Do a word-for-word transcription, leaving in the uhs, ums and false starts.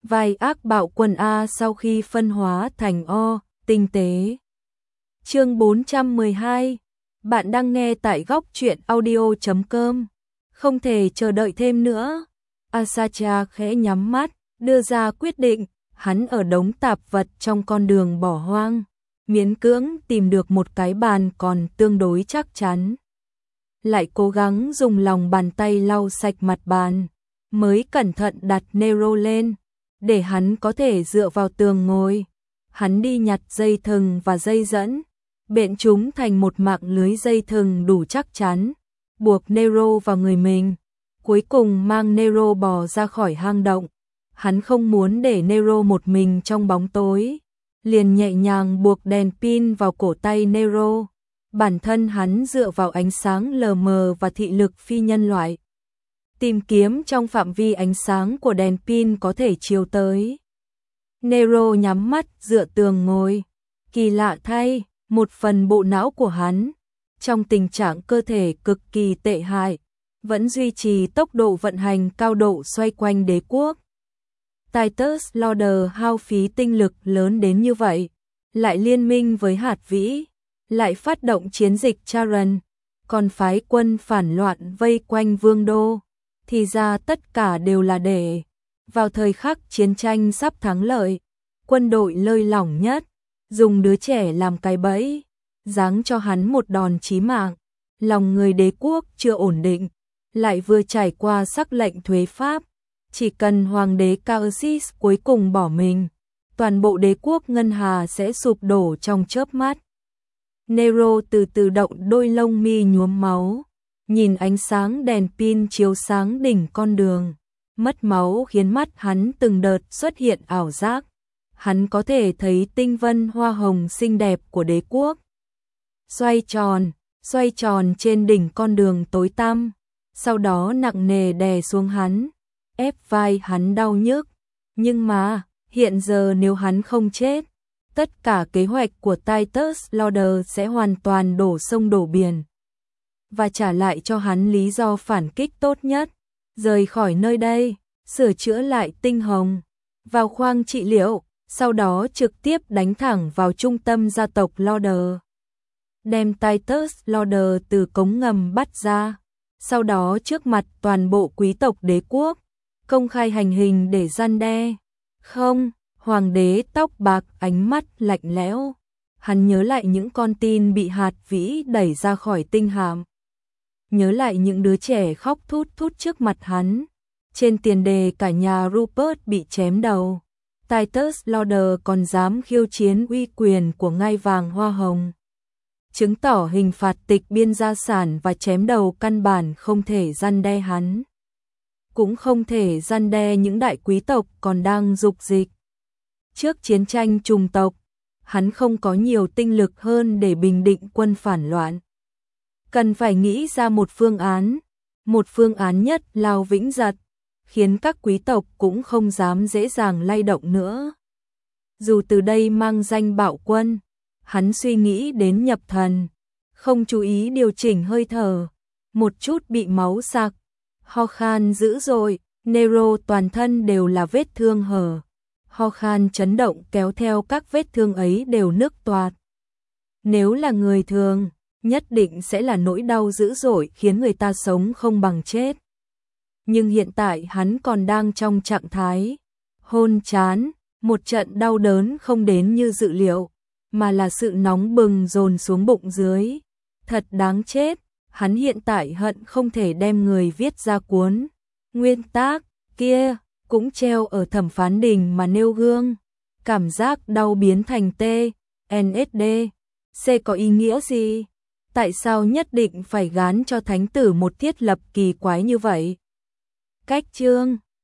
vai ác bạo quân A sau khi phân hóa thành O, tinh tế. Chương bốn trăm mười hai. Bạn đang nghe tại góc truyện audio chấm com. Không thể chờ đợi thêm nữa. Asatra khẽ nhắm mắt, đưa ra quyết định. Hắn ở đống tạp vật trong con đường bỏ hoang, miễn cưỡng tìm được một cái bàn còn tương đối chắc chắn. Lại cố gắng dùng lòng bàn tay lau sạch mặt bàn, mới cẩn thận đặt Nero lên, để hắn có thể dựa vào tường ngồi. Hắn đi nhặt dây thừng và dây dẫn, bện chúng thành một mạng lưới dây thừng đủ chắc chắn, buộc Nero vào người mình, cuối cùng mang Nero bò ra khỏi hang động. Hắn không muốn để Nero một mình trong bóng tối, liền nhẹ nhàng buộc đèn pin vào cổ tay Nero. Bản thân hắn dựa vào ánh sáng lờ mờ và thị lực phi nhân loại, tìm kiếm trong phạm vi ánh sáng của đèn pin có thể chiếu tới. Nero nhắm mắt dựa tường ngồi. Kỳ lạ thay, một phần bộ não của hắn, trong tình trạng cơ thể cực kỳ tệ hại, vẫn duy trì tốc độ vận hành cao độ xoay quanh đế quốc. Titus Lauder hao phí tinh lực lớn đến như vậy, lại liên minh với hạt vĩ, lại phát động chiến dịch Charon, còn phái quân phản loạn vây quanh vương đô, thì ra tất cả đều là để, vào thời khắc chiến tranh sắp thắng lợi, quân đội lơi lỏng nhất, dùng đứa trẻ làm cái bẫy, giáng cho hắn một đòn chí mạng. Lòng người đế quốc chưa ổn định, lại vừa trải qua sắc lệnh thuế pháp, chỉ cần hoàng đế Caersis cuối cùng bỏ mình, toàn bộ đế quốc ngân hà sẽ sụp đổ trong chớp mắt. Nero từ từ động đôi lông mi nhuốm máu, nhìn ánh sáng đèn pin chiếu sáng đỉnh con đường, mất máu khiến mắt hắn từng đợt xuất hiện ảo giác. Hắn có thể thấy tinh vân hoa hồng xinh đẹp của đế quốc xoay tròn, xoay tròn trên đỉnh con đường tối tăm, sau đó nặng nề đè xuống hắn, ép vai hắn đau nhức. Nhưng mà, hiện giờ nếu hắn không chết, tất cả kế hoạch của Titus Lauder sẽ hoàn toàn đổ sông đổ biển, và trả lại cho hắn lý do phản kích tốt nhất, rời khỏi nơi đây, sửa chữa lại tinh hồng, vào khoang trị liệu, sau đó trực tiếp đánh thẳng vào trung tâm gia tộc Lauder, đem Titus Lauder từ cống ngầm bắt ra, sau đó trước mặt toàn bộ quý tộc đế quốc, công khai hành hình để răn đe. Không, hoàng đế tóc bạc ánh mắt lạnh lẽo, hắn nhớ lại những con tin bị hạt vĩ đẩy ra khỏi tinh hạm, nhớ lại những đứa trẻ khóc thút thút trước mặt hắn, trên tiền đề cả nhà Rupert bị chém đầu. Titus Lauder còn dám khiêu chiến uy quyền của ngai vàng hoa hồng, chứng tỏ hình phạt tịch biên gia sản và chém đầu căn bản không thể răn đe hắn, cũng không thể răn đe những đại quý tộc còn đang dục dịch. Trước chiến tranh chủng tộc, hắn không có nhiều tinh lực hơn để bình định quân phản loạn. Cần phải nghĩ ra một phương án, một phương án nhất lao vĩnh giật, khiến các quý tộc cũng không dám dễ dàng lay động nữa. Dù từ đây mang danh bạo quân, hắn suy nghĩ đến nhập thần, không chú ý điều chỉnh hơi thở, một chút bị máu sặc, ho khan dữ dội, Nero toàn thân đều là vết thương hở. Ho khan chấn động kéo theo các vết thương ấy đều nứt toạc. Nếu là người thường, nhất định sẽ là nỗi đau dữ dội khiến người ta sống không bằng chết. Nhưng hiện tại hắn còn đang trong trạng thái hôn chán, một trận đau đớn không đến như dự liệu, mà là sự nóng bừng dồn xuống bụng dưới. Thật đáng chết, hắn hiện tại hận không thể đem người viết ra cuốn nguyên tác kia cũng treo ở thẩm phán đình mà nêu gương. Cảm giác đau biến thành T, en ét đê, C có ý nghĩa gì? Tại sao nhất định phải gán cho thánh tử một thiết lập kỳ quái như vậy? Cách chương